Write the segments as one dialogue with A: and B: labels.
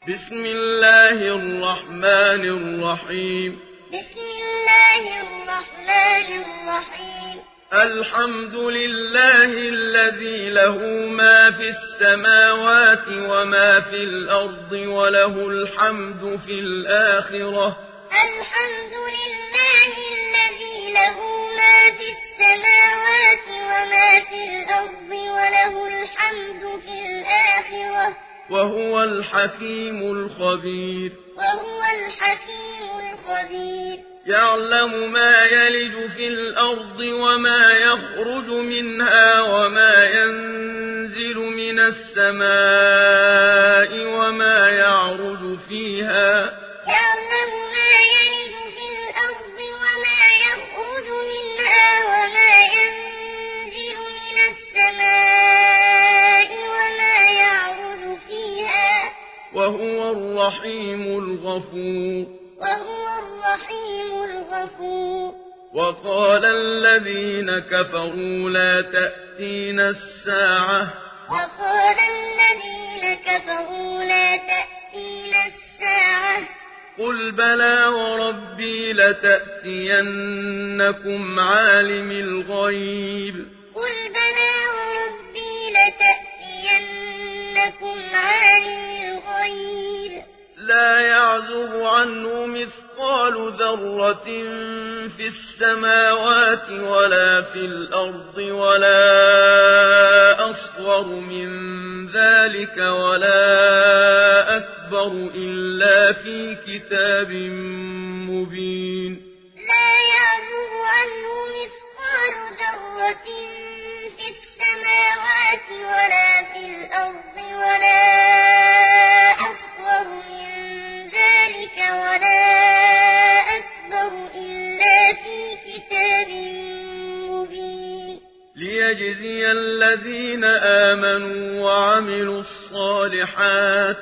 A: بسم الله الرحمن الرحيم
B: بسم الله الرحمن الرحيم
A: الحمد لله الذي له ما في السماوات وما في الأرض وله الحمد في الآخرة
B: الحمد لله الذي له ما في السماوات وما في الأرض وله الحمد في الآخرة
A: وهو الحكيم الخبير يعلم ما يلج في الأرض وما يخرج منها وما ينزل من السماء وما يعرج فيها
B: يعلم ما يلج في الأرض وما يخرج منها وما ينزل من السماء وما يعرج فيها
A: وهو الرحيم الغفور وقال الذين كفروا لا تأتينا الساعة قل بلى وربي لتأتينكم عالم الغيب لا يعزب عنه مثقال ذرة في السماوات ولا في الأرض ولا أصغر من ذلك ولا أكبر إلا في كتاب مبين
B: لا يعزب عنه مثقال ذرة في السماوات ولا في الأرض ولا أصغر من ذلك ولا أكبر إلا في كتاب مبين
A: ليجزي الذين آمنوا وعملوا الصالحات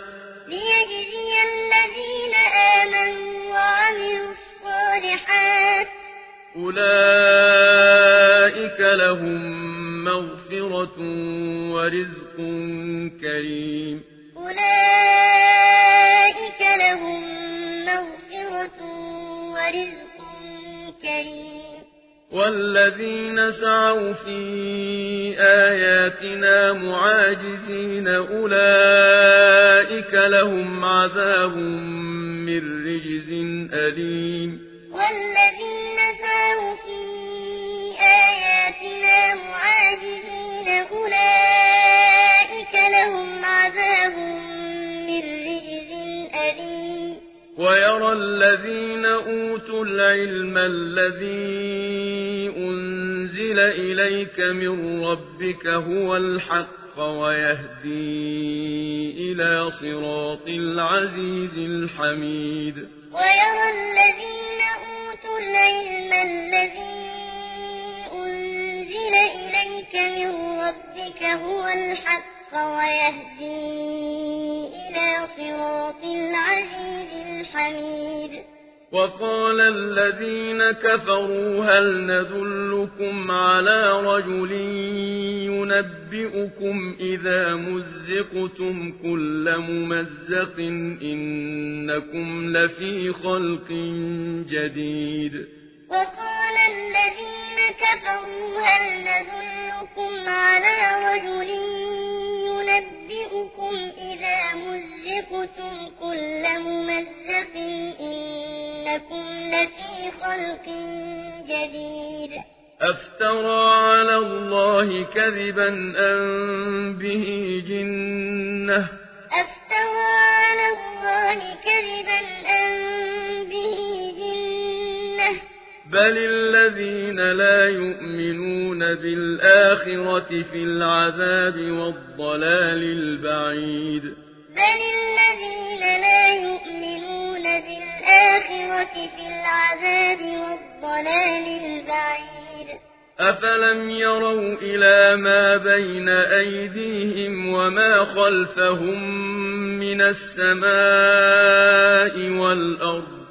A: أولئك لهم مغفرة ورزق كريم والذين سعوا في آياتنا معاجزين أولئك لهم عذاب من رجز أليم
B: والذين سعوا في آياتنا معاجزين أولئك لهم عذاب من رجز أليم
A: ويرى الذين أوتوا العلم الذي أنزل إليك من ربك هو الحق ويهدي إلى صراط العزيز الحميد
B: ويرى الذين أوتوا العلم الذي أنزل إليك من ربك هو الحق ويهدي إلى صراط العزيز الحميد
A: وقال الذين كفروا هل ندلكم على رجل ينبئكم إذا مزقتم كل ممزق إنكم لفي خلق جديد
B: وقال الذين كفروا هل ندلكم على رجل ينبئكم إذا مزقتم كل ممزق إنكم لفي خلق جديد
A: أفترى على الله كذبا أم به جنة بل الذين لا يؤمنون بالآخرة في العذاب والضلال البعيد أفلم يروا إلى ما بين أيديهم وما خلفهم من السماء والأرض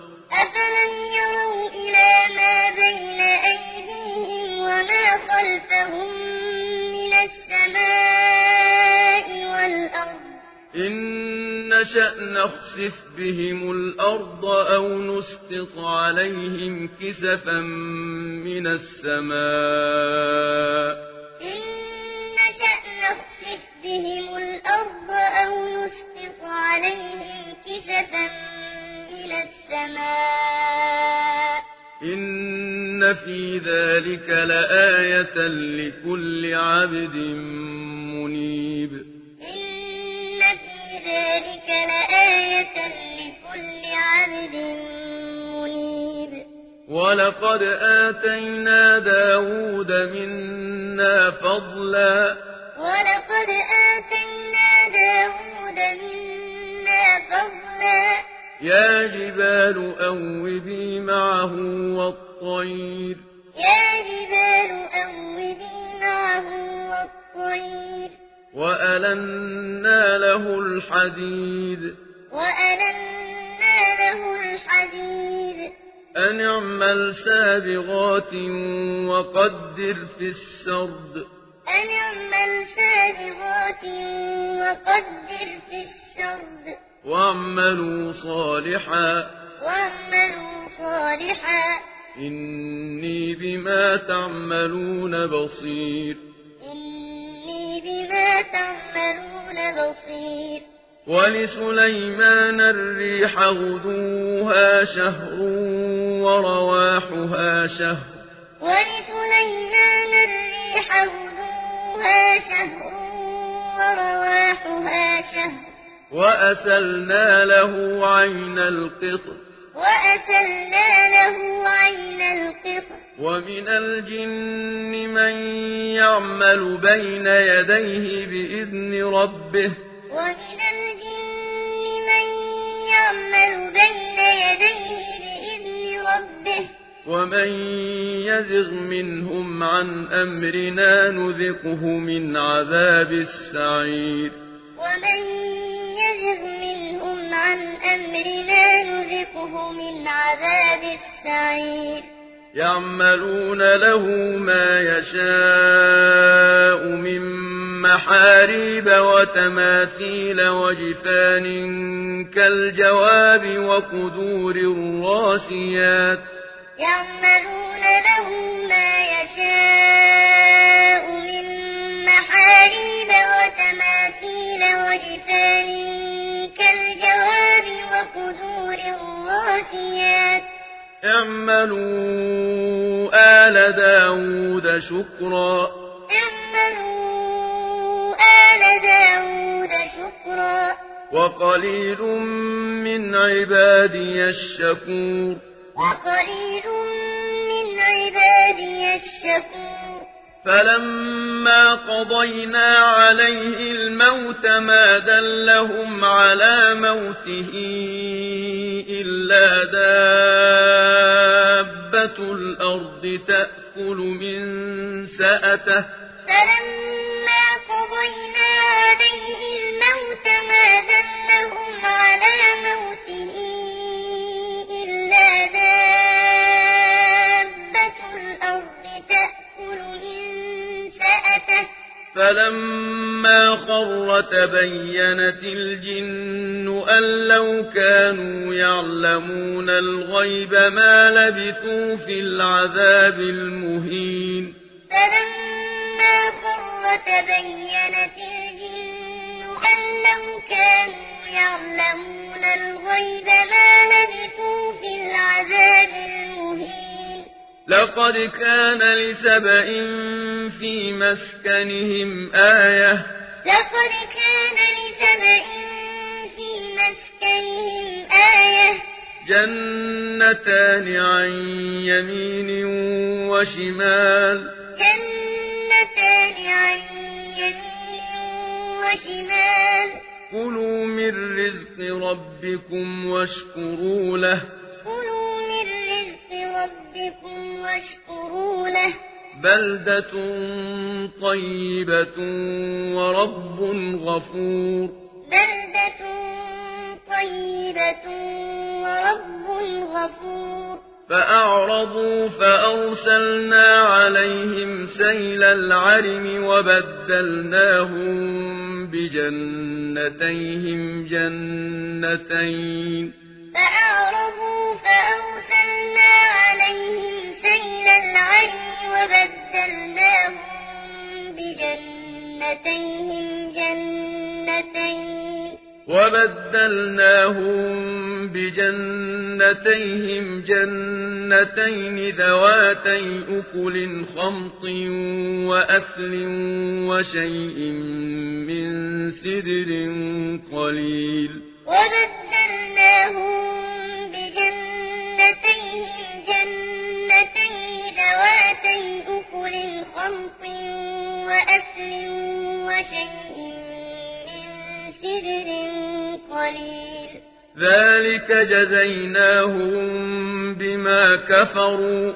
A: إن نشأ نخسف بهم الأرض أو نسقط عليهم كسفا من السماء
B: إن نشأ نخسف بهم الأرض أو نسقط عليهم كسفا من السماء
A: إن في ذلك لآية لكل عبد منيب
B: إن في ذلك لآية لكل عبد منيب
A: ولقد آتينا داود منا فضلا يا جبال أوبي معه والطير وألنا له الحديد أن اعمل سابغات وقدر في السرد واعملوا صالحا إني بما تعملون بصير ولسليمان الريح غدوها شهر ورواحها شهر وأسلنا له عين القطر ومن الجن من يعمل بين يديه بإذن ربه ومن يزغ منهم عن أمرنا نذقه من عذاب السعير يعملون له ما يشاء من محاريب وتماثيل وجفان كالجواب وقدور الراسيات اعملوا آل داود شكرا وقليل من عبادي الشكور فلما قضينا عليه الموت ما دلهم على موته إلا دابة الأرض تأكل من سأته فلما خر تبينت الجن أن لو كانوا يعلمون الغيب ما لبثوا في العذاب المهين لقد كان لسبإ في مسكنهم آية جنتان عن يمين وشمال كلوا من رزق ربكم واشكروا له بلدة طيبة ورب غفور فأعرضوا فأرسلنا عليهم سيل العرم وبدلناهم بجنتيهم جنتين
B: فأعرضوا فأرسلنا عليهم سيل العرم
A: وبدلناهم بجنتيهم جنتين ذواتي أكل خمط وأثل وشيء من سدر قليل
B: وبدلناهم بجنتيهم جنتين ذواتي أكل خمط وأثل وشيء من سدر قليل
A: ذلك جزيناهم بما كفروا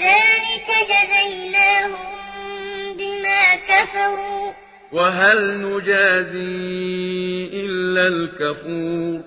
A: وهل نجازي إلا الكفور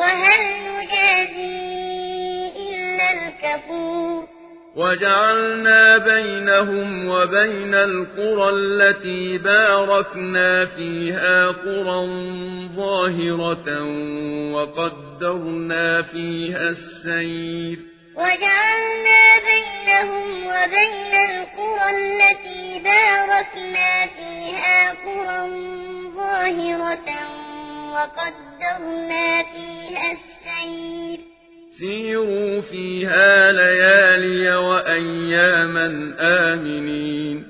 A: وجعلنا بينهم وبين القرى التي باركنا فيها قرى ظاهرة وقدرنا فيها السير
B: وجعلنا بينهم وبين القرى التي باركنا فيها قرى ظاهرة وقدرنا فيها السير
A: سيروا فيها ليالي وأياما آمنين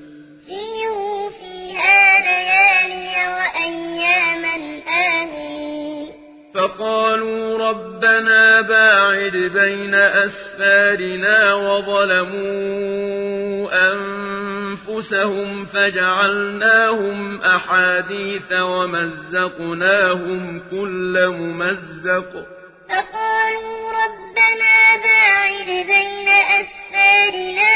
A: فقالوا ربنا باعد بين أسفارنا وظلموا أنفسهم فجعلناهم أحاديث ومزقناهم كل ممزق
B: فقالوا ربنا باعد بين أسفارنا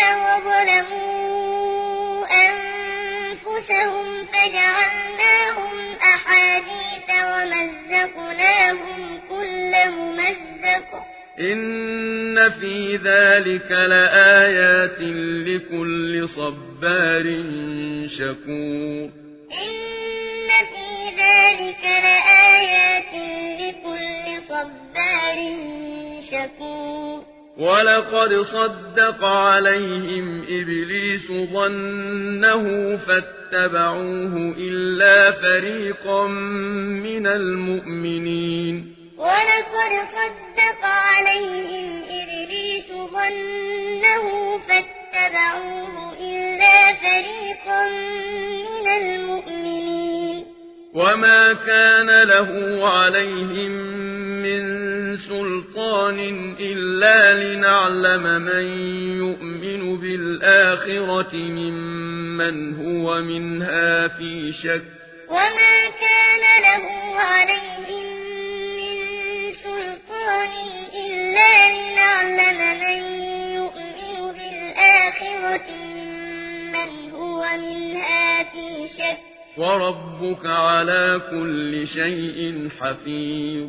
B: وظلموا أنفسهم فجعلناهم أحاديث ومزقناهم كل ممزق
A: إن في ذلك لآيات لكل صبار شكور
B: إن في ذلك لآيات لكل صبار شكور
A: ولقد صدق عليهم إبليس ظنه فاتبعوه إلا فريقا من المؤمنين
B: ولقد صدق عليهم إبليس ظنه فاتبعوه إلا فريقا من المؤمنين
A: وما كان له عليهم من سلطان إلا لنعلم من يؤمن بالآخرة ممن هو منها في شك
B: وما كان له عليهم من سلطان إلا لنعلم من يؤمن بالآخرة ممن هو منها في شك
A: وربك على كل شيء حفيظ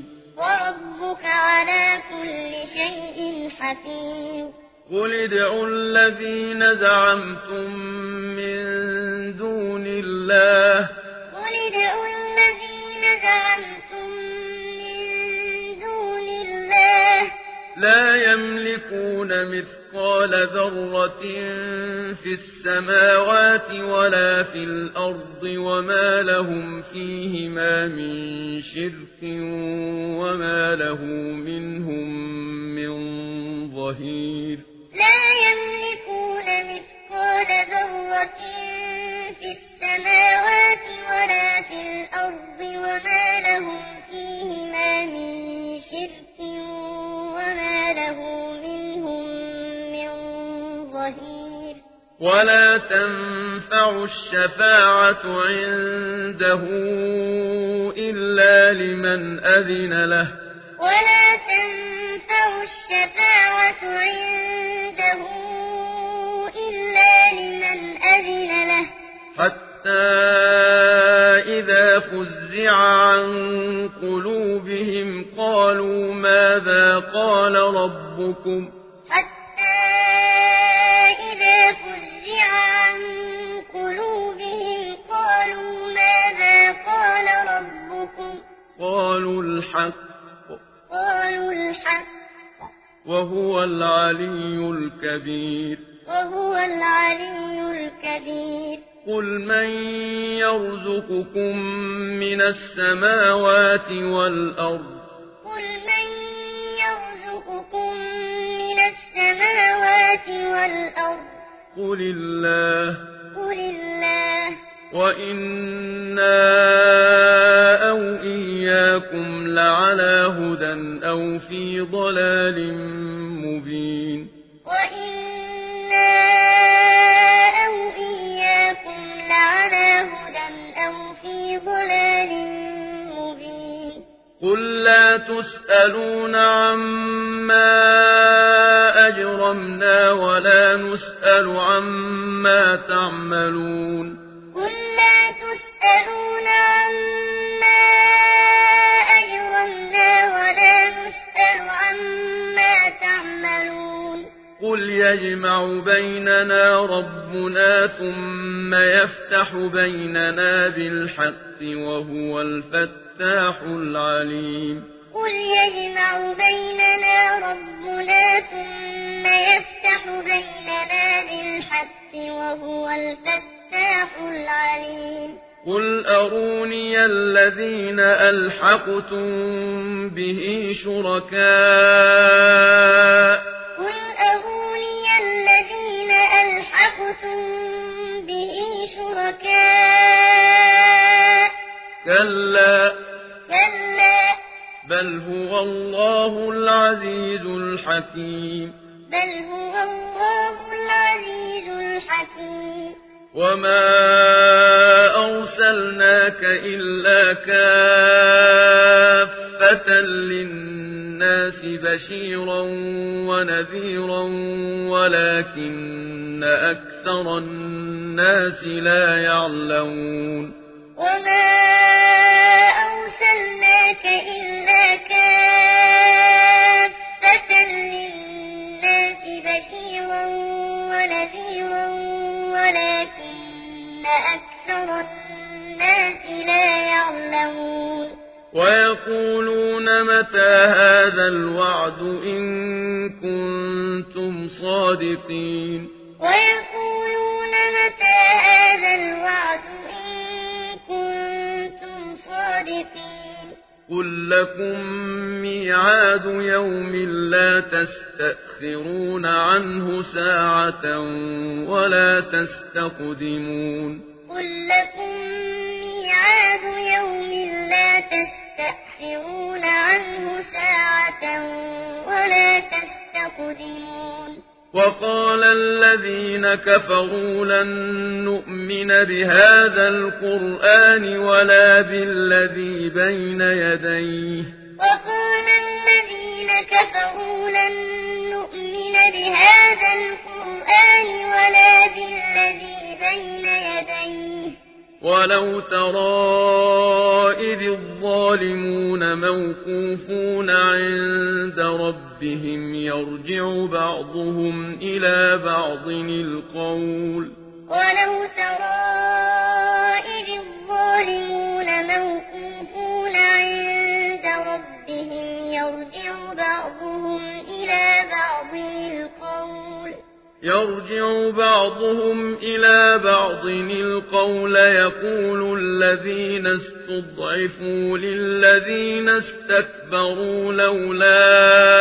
A: قل ادعوا الذين زعمتم من دون الله لا يملكون مثقال ذرة في السماوات ولا في الأرض وما لهم فيهما من شرك وما له منهم من ظهير
B: لا يملكون مثقال ذرة في السماوات ولا في الأرض وما لهم فيهما من شرك وما له منهم من ظهير
A: ولا تنفع الشفاعة عنده إلا لمن أذن له حتى إذا فزع عن قلوبهم قالوا ماذا قال ربكم وهو العلي الكبير
B: وهو العلي الكبير
A: قل من يرزقكم من السماوات والأرض
B: قل من يرزقكم من السماوات والأرض
A: قل
B: الله
A: وإنا أو إياكم لعلى هدى أو في ضلال مبين
B: وإنا أو إياكم لعلى هدى أو في ضلال مبين
A: قل لا تسألون عما أجرمنا ولا نسأل عما تعملون
B: قل لا تسألون عما أجرمنا ولا نسأل عما تعملون
A: قل يجمع بيننا ربنا ثم يفتح بيننا بالحق وهو الفتاح العليم
B: قل يجمع بيننا ربنا ثم يفتح بيننا بالحق وهو الفتاح العليم
A: قل أروني الذين ألحقتم به شركاء
B: قل أروني الذين ألحقتم به شركاء
A: كلا
B: بل
A: هو الله العزيز الحكيم وما أرسلناك إلا كافة للناس بشيرا ونذيرا ولكن أكثر الناس لا يعلمون
B: وما أرسلناك إلا كافة للناس بشيرا ونذيرا ولكن أكثر الناس لا يعلمون
A: ويقولون متى هذا الوعد إن كنتم صادقين
B: ويقولون متى هذا الوعد إن كنتم صادقين
A: قل لكم ميعاد يوم لا تستأخرون عنه ساعة ولا تستقدمون
B: قل لكم ميعاد يوم لا تستأخرون عنه ساعة ولا تستقدمون
A: وقال الذين كفروا لن نؤمن بهذا القرآن ولا بالذي بين يديه
B: وقال الذين كفروا لن نؤمن بهذا القرآن ولا بالذي بين يديه
A: ولو ترى إذ الظالمون موقوفون عند ربهم يرجع بعضهم إلى بعض القول
B: ولو ترى إذ الظالمون موقوفون عند ربهم يرجع بعضهم
A: إلى بعض القول يقول الذين استضعفوا للذين استكبروا لولا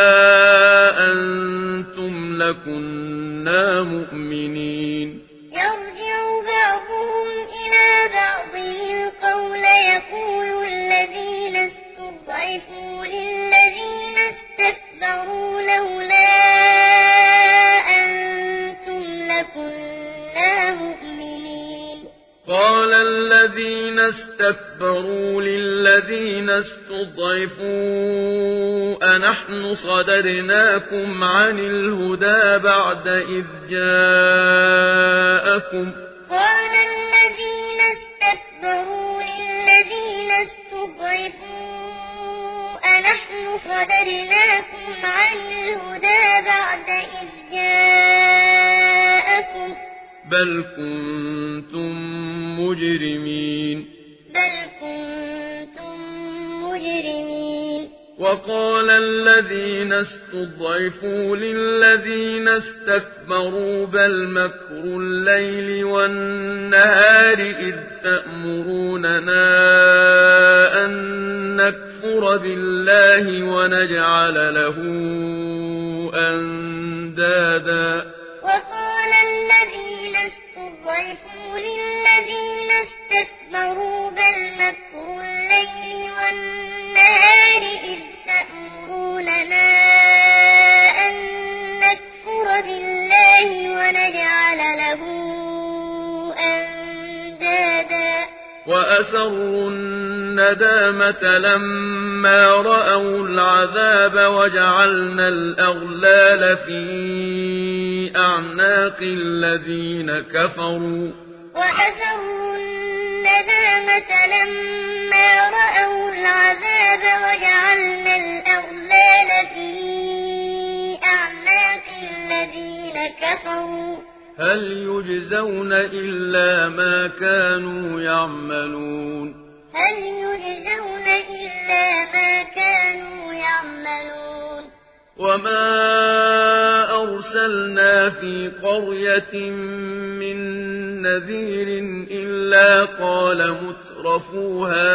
A: أنتم لكنا مؤمنين
B: يرجع بعضهم إلى بعض القول يقول الذين استضعفوا للذين استكبروا لولا أنتم لكنا مؤمنين
A: قال الذين استكبروا للذين استضعفوا أنحن صدرناكم عن الهدى بعد إذ جاءكم
B: قال الذين استكبروا للذين استضعفوا أنحن صدرناكم عن الهدى بعد إذ جاءكم
A: بل كنتم مجرمين وقال الذين استضعفوا للذين استكبروا بل مكر الليل والنهار إذ تأمروننا أن نكفر بالله ونجعل له أندادا
B: وقال الذين استضعفوا للذين استكبروا بل مكر الليل والنهار إذ تأمروننا أن نكفر بالله ونجعل له أندادا
A: وأسروا الندامة لما رأوا العذاب وجعلنا الأغلال في أعناق الذين كفروا
B: وأسروا الندامة لما رأوا العذاب وجعلنا الأغلال في أعناق الذين كفروا
A: هل يجزون إلا ما كانوا يعملون
B: هل يجزون إلا ما كانوا يعملون
A: وما أرسلنا في قرية من نذير إلا قال مترفوها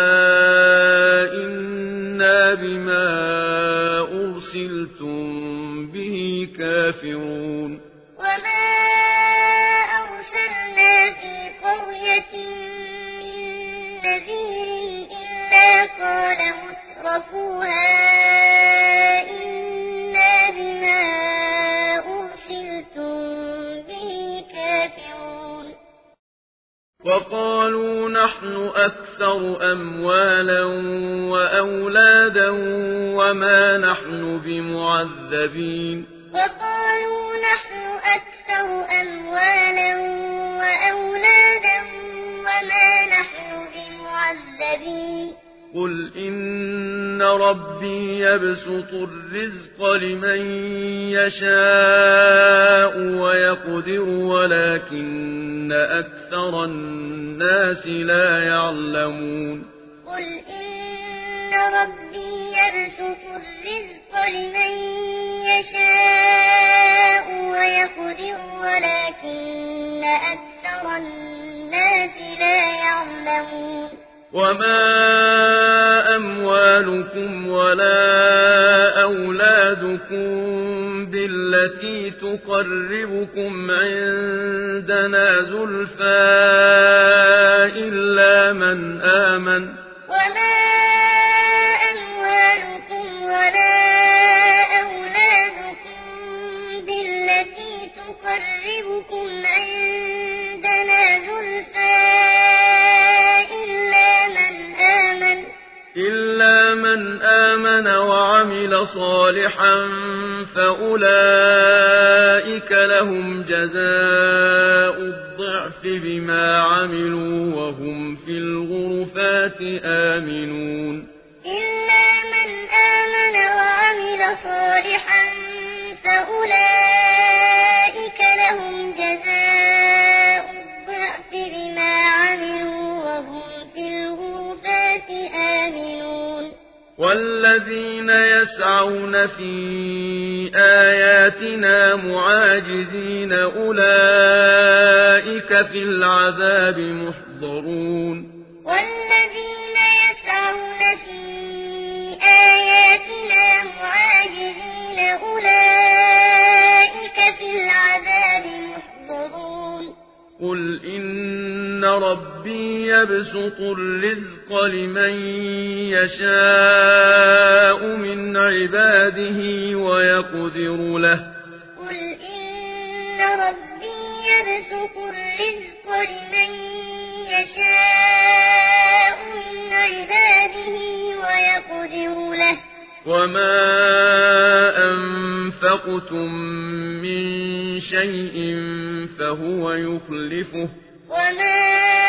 A: إنا بما أرسلتم به كافرون
B: وما أرسلنا في قرية من نذير إلا قال مترفوها إنا بما أرسلتم به كافرون
A: وقالوا نحن أكثر أموالا وأولادا وما نحن بمعذبين
B: وقالوا نحن أكثر أموالا وأولادا وما نحن بمعذبين
A: قل إن ربي يبسط الرزق لمن يشاء ويقدر ولكن أكثر الناس لا يعلمون
B: قل إن ربي يبسط الرزق لمن يشاء ويقدر ولكن أكثر الناس لا يعلمون
A: وما أموالكم ولا أولادكم بالتي تقربكم عندنا زلفى إلا من آمن
B: وما أموالكم ولا أولادكم بالتي تقربكم عندنا زلفى
A: إلا من آمن وعمل صالحا فأولئك لهم جزاء الضعف بما عملوا وهم في الغرفات آمنون
B: إلا من آمن وعمل صالحا فأولئك لهم جزاء الضعف بما عملوا وهم في الغرفات آمنون
A: والذين يسعون في آياتنا معاجزين أولئك في العذاب محضرون
B: والذين يسعون في آياتنا معاجزين أولئك في العذاب محضرون
A: قل إن ربي يبسط الرزق لمن يشاء من عباده ويقدر له
B: قل إن ربي يبسط الرزق لمن يشاء من عباده ويقدر له
A: وما أنفقتم من شيء فهو يخلفه
B: وما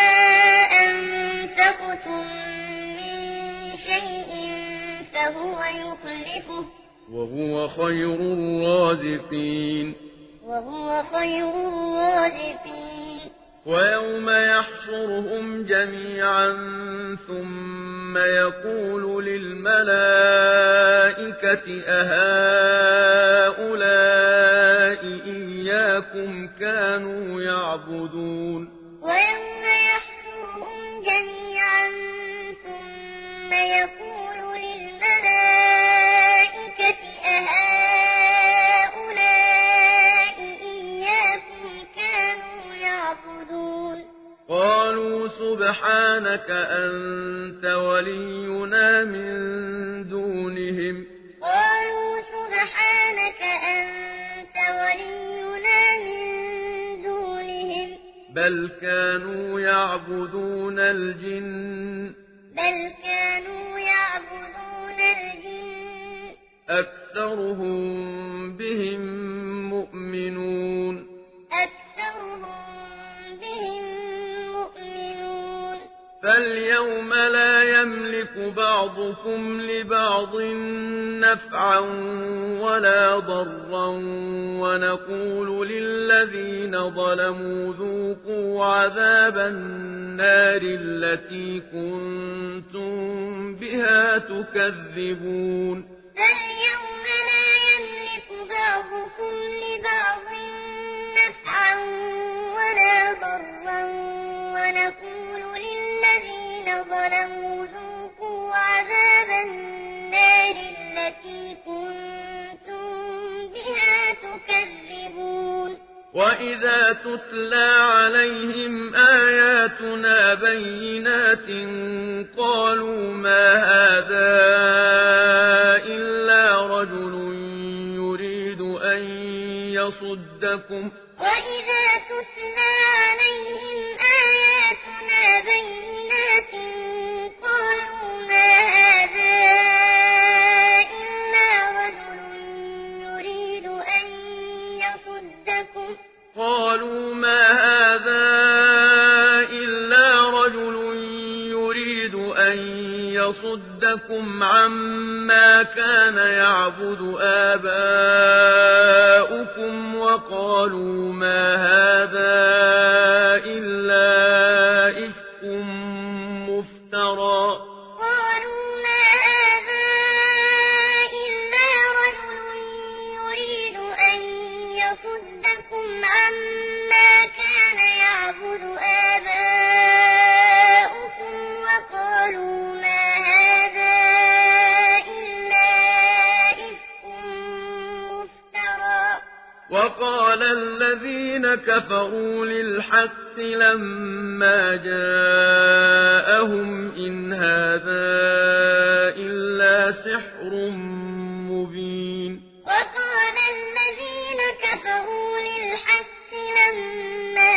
B: أنفقتم من شيء فهو يخلفه
A: وهو خير الرازقين
B: وهو خير الرازقين
A: ويوم يحشرهم جميعا ثم يقول للملائكة أهؤلاء إياكم كانوا يعبدون
B: ويوم يحشرهم جميعا ثم يقول للملائكة أهؤلاء إياكم كانوا يعبدون
A: قالوا سبحانك أنت ولينا من دونهم
B: قالوا سبحانك أنت ولينا من دونهم
A: بل كانوا يعبدون الجن أكثرهم بهم مؤمنون فاليوم لا يملك بعضكم لبعض نفعا ولا ضرا ونقول للذين ظلموا ذوقوا عذاب النار التي كنتم بها تكذبون
B: فاليوم لا يملك بعضكم لبعض نفعا ولا ضرا ونقول للذين ظلموا ذوقوا عذاب النار التي كنتم بها تكذبون
A: وإذا تتلى عليهم آياتنا بينات قالوا ما هذا إلا رجل يريد أن يصدكم
B: وإذا تتلى عليهم آياتنا بينات قالوا ما هذا إلا رجل يريد أن يصدكم
A: قالوا ما هذا إلا رجل يريد أن يصدكم عما كان يعبد آباؤكم وقالوا ما هذا إلا إفك مفترى
B: قالوا ما هذا إلا رجل يريد أن يصدكم عما كان يعبد آباؤكم وقالوا ما هذا إلا إفك مفترى
A: وقال الذين كفروا للحق لما جاءهم إن هذا إلا سحر مبين
B: وقال الذين كفروا للحق لما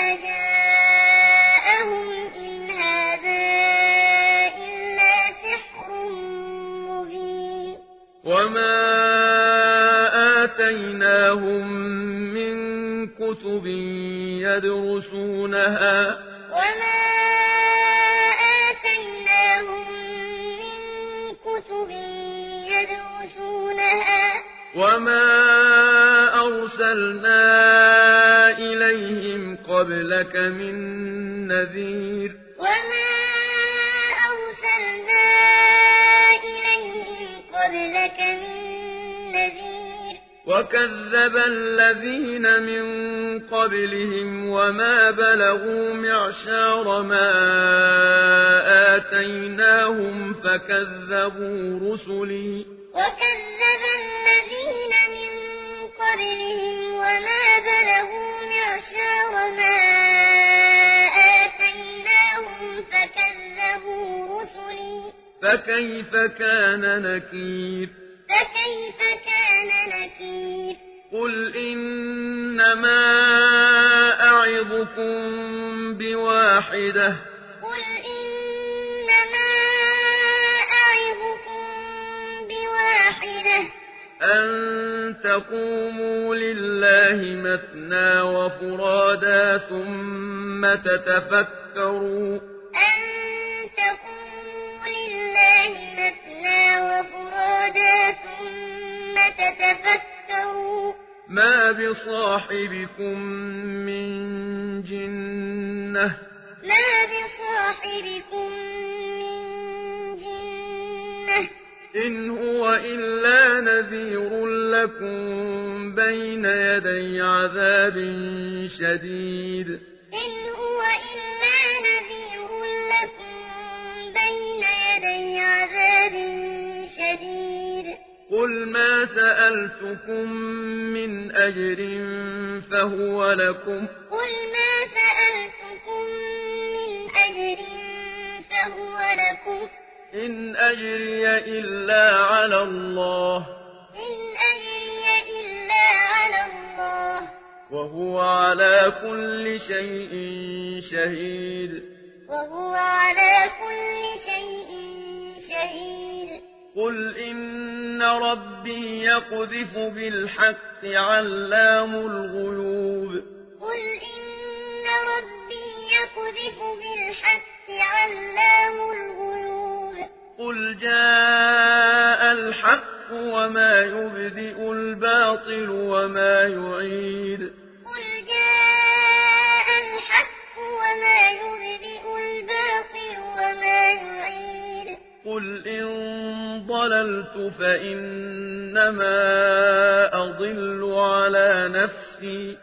B: جاءهم إن هذا إلا سحر مبين
A: وما آتيناهم من كتب يدرسونها
B: وما آتيناهم من كتب يدرسونها
A: وما أرسلنا إليهم قبلك من نذير
B: وما أرسلنا إليهم قبلك من نذير
A: وكذب الذين من قبلهم وما بلغوا معشار ما آتيناهم فكذبوا رسلي
B: وكذب الذين من قبلهم وما بلغوا معشار ما آتيناهم فكذبوا رسلي
A: فكيف كان نكير قل إنما أعظكم بواحدة أن تقوموا لله مثنى وفرادا ثم تتفكروا ما بصاحبكم من جنة إن هو إلا نذير لكم بين يدي عذاب شديد
B: إن هو إلا نذير لكم بين يدي عذاب شديد
A: قل ما سألتكم من أجر فهو لكم إن أجري إلا على الله وهو على كل شيء شهيد قل إن ربي يقذف بالحق علام الغيوب قل جاء الحق وما يبدئ الباطل وما يعيد قل إن ضللت فإنما أضل على نفسي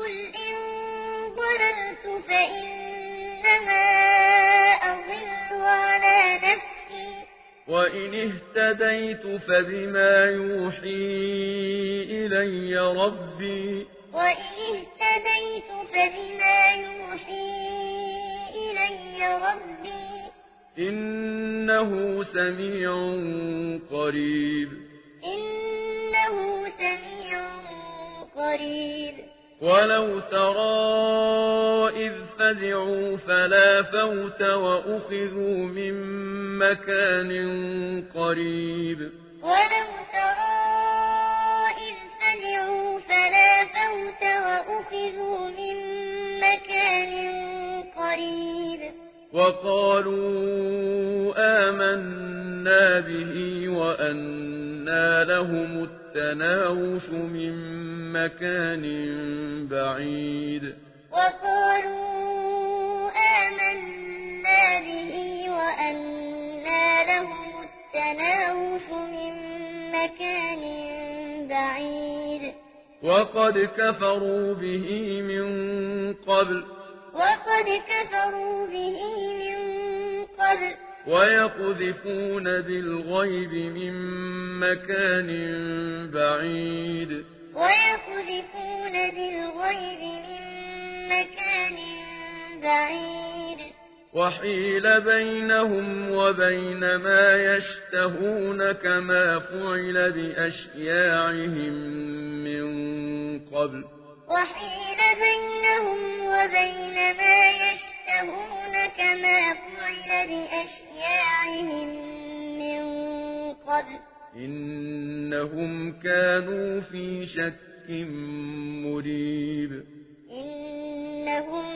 A: وإن اهتديت فبما يوحي إلي ربي إنه سميع قريب ولو ترى إذ فزعوا فلا فوت وأخذوا من مكان قريب وقالوا آمنا به وأنى لهم التناوش من مكان بعيد وقد كفروا به من قبل ويقذفون بالغيب من مكان بعيد وحيل بينهم وبين ما يشتهون كما فعل بأشياعهم من قبل إنهم كانوا في شك مريب